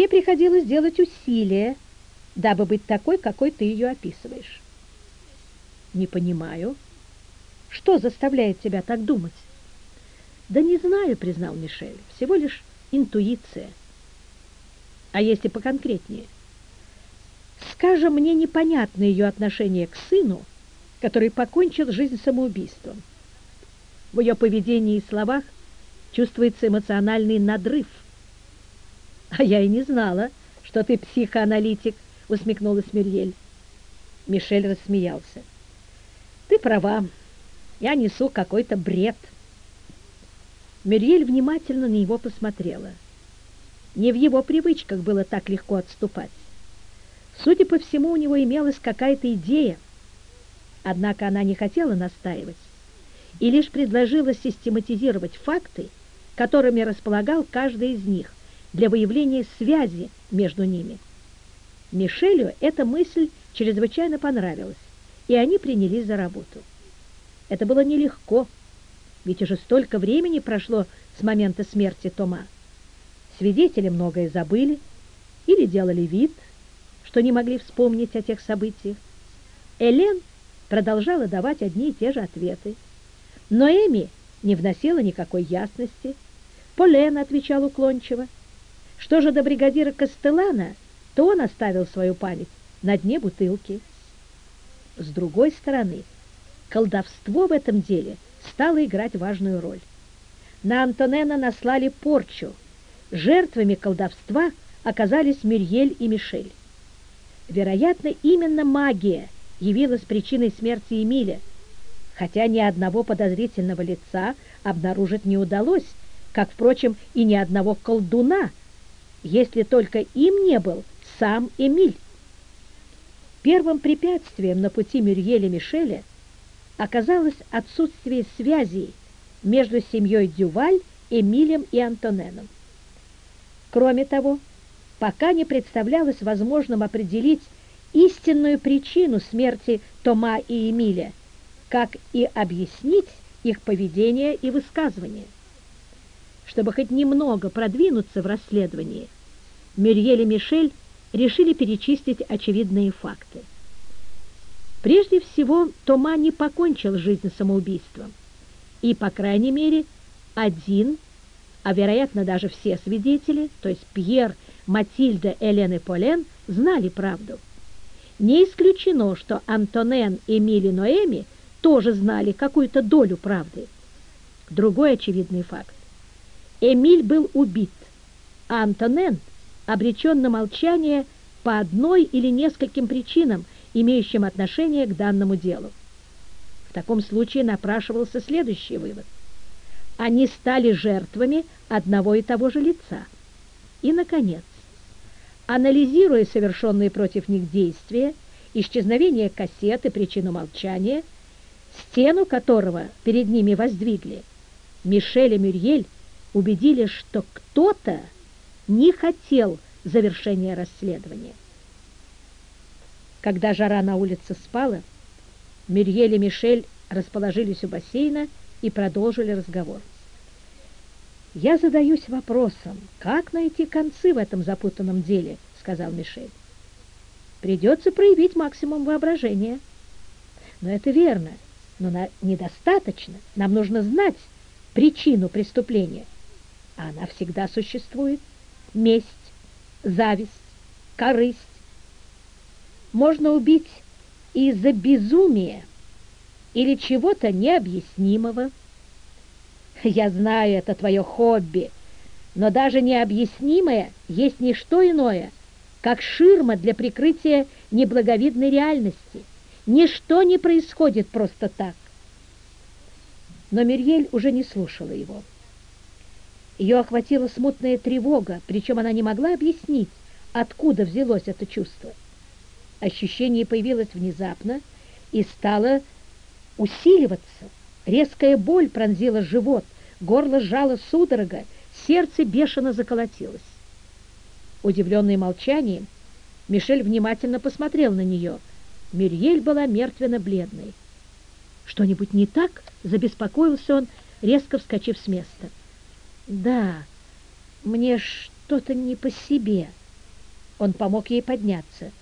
тебе приходилось делать усилия, дабы быть такой, какой ты ее описываешь. Не понимаю. Что заставляет тебя так думать? Да не знаю, признал Мишель, всего лишь интуиция. А если поконкретнее? Скажем, мне непонятно ее отношение к сыну, который покончил жизнь самоубийством. В ее поведении и словах чувствуется эмоциональный надрыв. А я и не знала, что ты психоаналитик, усмехнулась Мюрьель. Мишель рассмеялся. Ты права, я несу какой-то бред. Мюрьель внимательно на него посмотрела. Не в его привычках было так легко отступать. Судя по всему, у него имелась какая-то идея, однако она не хотела настаивать и лишь предложила систематизировать факты, которыми располагал каждый из них, для выявления связи между ними. Мишелю эта мысль чрезвычайно понравилась, и они принялись за работу. Это было нелегко, ведь уже столько времени прошло с момента смерти Тома. Свидетели многое забыли или делали вид, что не могли вспомнить о тех событиях. Элен продолжала давать одни и те же ответы, но Эми не вносила никакой ясности. Полен отвечал уклончиво. Что же до бригадира Кастеллана, то он оставил свою память на дне бутылки. С другой стороны, колдовство в этом деле стало играть важную роль. На Антонена наслали порчу. Жертвами колдовства оказались Мюрьель и Мишель. Вероятно, именно магия явилась причиной смерти Эмиля, хотя ни одного подозрительного лица обнаружить не удалось, как, впрочем, и ни одного колдуна, если только им не был сам Эмиль. Первым препятствием на пути Мюрьеля и Мишеля оказалось отсутствие связей между семьей Дюваль, Эмилем и Антоненом. Кроме того, пока не представлялось возможным определить истинную причину смерти Тома и Эмиля, как и объяснить их поведение и высказывания. Чтобы хоть немного продвинуться в расследовании, Мюрьель и Мишель решили перечислить очевидные факты. Прежде всего, Тома не покончил жизнь самоубийством, и, по крайней мере, один, а, вероятно, даже все свидетели, то есть Пьер, Матильда, Элен и Полен, знали правду. Не исключено, что Антонен, Эмиль и Ноэми тоже знали какую-то долю правды. Другой очевидный факт. Эмиль был убит, а Антонен обречен на молчание по одной или нескольким причинам, имеющим отношение к данному делу. В таком случае напрашивался следующий вывод. Они стали жертвами одного и того же лица. И, наконец, анализируя совершенные против них действия, исчезновение кассеты, причину молчания, стену которого перед ними воздвигли, Мишель и Мюрьель убедили, что кто-то не хотел завершения расследования. Когда жара на улице спала, Мюрьель и Мишель расположились у бассейна и продолжили разговор. «Я задаюсь вопросом, как найти концы в этом запутанном деле», — сказал Мишель. «Придется проявить максимум воображения». «Но это верно, но недостаточно. Нам нужно знать причину преступления. А она всегда существует. Месть, зависть, корысть. Можно убить из-за безумия или чего-то необъяснимого. Я знаю, это твое хобби, но даже необъяснимое есть не что иное, как ширма для прикрытия неблаговидной реальности. Ничто не происходит просто так. Но Мюрьель уже не слушала его. Ее охватила смутная тревога, причем она не могла объяснить, откуда взялось это чувство. Ощущение появилось внезапно и стало усиливаться. Резкая боль пронзила живот, горло сжало судорога, сердце бешено заколотилось. Удивленный молчанием, Мишель внимательно посмотрел на нее. Мюрьель была мертвенно-бледной. «Что-нибудь не так?» — забеспокоился он, резко вскочив с места. «Да, мне что-то не по себе», Он помог ей подняться.